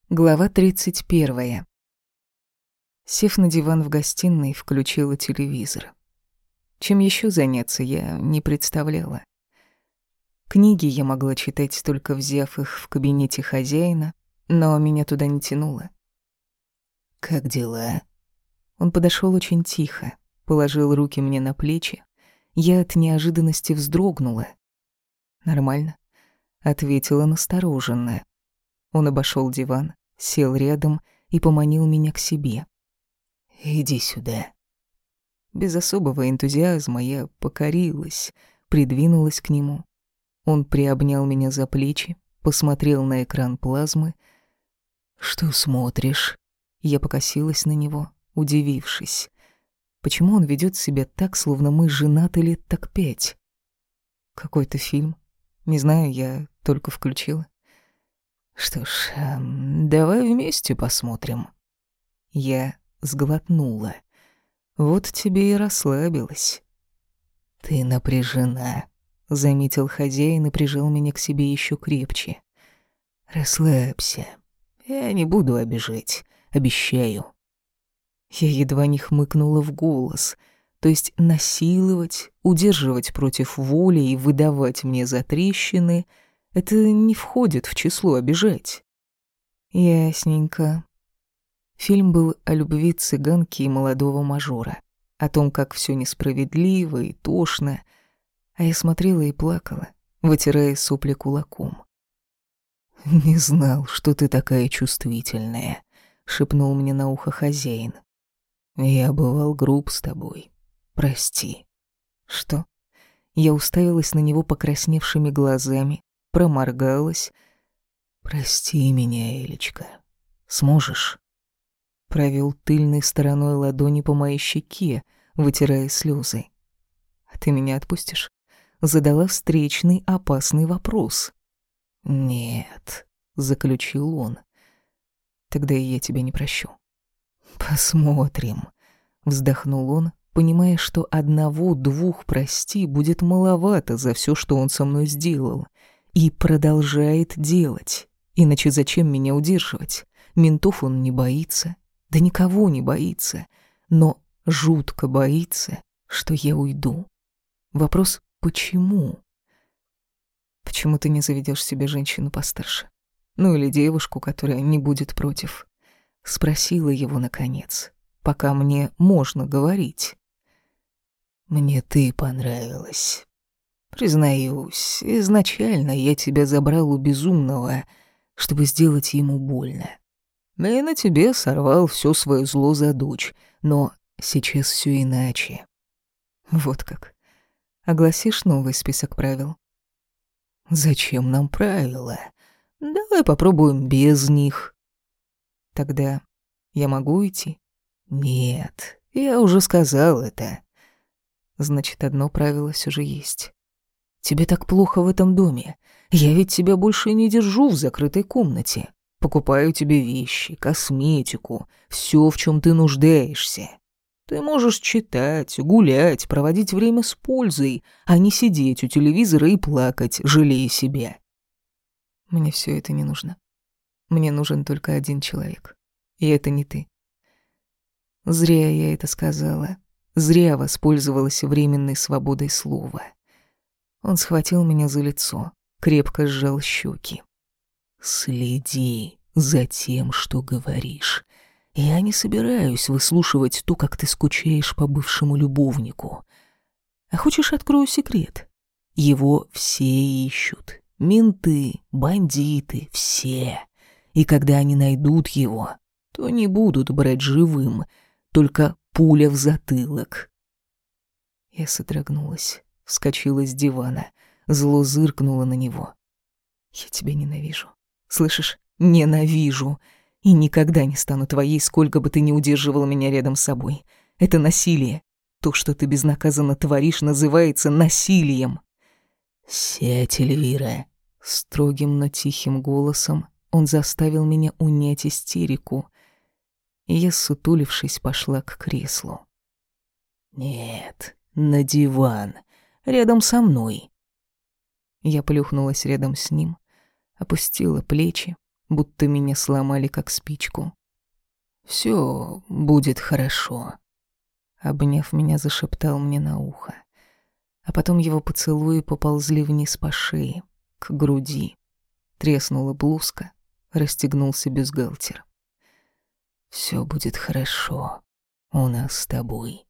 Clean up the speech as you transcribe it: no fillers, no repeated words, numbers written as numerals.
Глава 31. Сев на диван в гостиной, включила телевизор. Чем еще заняться, я не представляла. Книги я могла читать, только взяв их в кабинете хозяина, но меня туда не тянуло. «Как дела?» Он подошел очень тихо, положил руки мне на плечи. Я от неожиданности вздрогнула. «Нормально», — ответила настороженно. Он обошел диван, сел рядом и поманил меня к себе. «Иди сюда». Без особого энтузиазма я покорилась, придвинулась к нему. Он приобнял меня за плечи, посмотрел на экран плазмы. «Что смотришь?» Я покосилась на него, удивившись. Почему он ведет себя так, словно мы женаты лет так 5? Какой-то фильм. Не знаю, я только включила. «Что ж, давай вместе посмотрим». Я сглотнула. Вот тебе и расслабилась. «Ты напряжена», — заметил хозяин и прижал меня к себе еще крепче. «Расслабься. Я не буду обижать, обещаю». Я едва не хмыкнула в голос. То есть насиловать, удерживать против воли и выдавать мне затрещины — это не входит в число обижать. Ясненько. Фильм был о любви цыганки и молодого мажора, о том, как все несправедливо и тошно, а я смотрела и плакала, вытирая сопли кулаком. «Не знал, что ты такая чувствительная», — шепнул мне на ухо хозяин. «Я бывал груб с тобой. Прости». «Что?» Я уставилась на него покрасневшими глазами, проморгалась. «Прости меня, Элечка. Сможешь?» Провел тыльной стороной ладони по моей щеке, вытирая слезы. «А ты меня отпустишь?» Задала встречный опасный вопрос. «Нет», — заключил он. «Тогда и я тебя не прощу». «Посмотрим», — вздохнул он, понимая, что одного-двух «прости» будет маловато за все, что он со мной сделал. И продолжает делать. Иначе зачем меня удерживать? Ментов он не боится. Да никого не боится. Но жутко боится, что я уйду. Вопрос «почему?» Почему ты не заведешь себе женщину постарше? Ну или девушку, которая не будет против? Спросила его наконец, пока мне можно говорить. Мне ты понравилась. Признаюсь, изначально я тебя забрал у безумного, чтобы сделать ему больно. Да и на тебе сорвал все свое зло за дочь, но сейчас все иначе. Вот как. Огласишь новый список правил? Зачем нам правила? Давай попробуем без них. Тогда я могу уйти? Нет, я уже сказал это. Значит, одно правило все же есть. Тебе так плохо в этом доме. Я ведь тебя больше не держу в закрытой комнате. Покупаю тебе вещи, косметику, все, в чем ты нуждаешься. Ты можешь читать, гулять, проводить время с пользой, а не сидеть у телевизора и плакать, жалея себя. Мне все это не нужно. Мне нужен только один человек. И это не ты. Зря я это сказала. Зря воспользовалась временной свободой слова. Он схватил меня за лицо, крепко сжал щеки. «Следи за тем, что говоришь. Я не собираюсь выслушивать то, как ты скучаешь по бывшему любовнику. А хочешь, открою секрет? Его все ищут. Менты, бандиты, все. И когда они найдут его, то не будут брать живым, только пуля в затылок». Я содрогнулась. Вскочила с дивана, зло зыркнула на него. «Я тебя ненавижу. Слышишь? Ненавижу. И никогда не стану твоей, сколько бы ты ни удерживал меня рядом с собой. Это насилие. То, что ты безнаказанно творишь, называется насилием». «Сядь, Эльвира». Строгим, но тихим голосом он заставил меня унять истерику. И я, сутулившись, пошла к креслу. «Нет, на диван. Рядом со мной». Я плюхнулась рядом с ним, опустила плечи, будто меня сломали как спичку. «Всё будет хорошо», — обняв меня, зашептал мне на ухо. А потом его поцелуи поползли вниз по шее, к груди. Треснула блузка, расстегнулся бюстгальтер. «Всё будет хорошо у нас с тобой».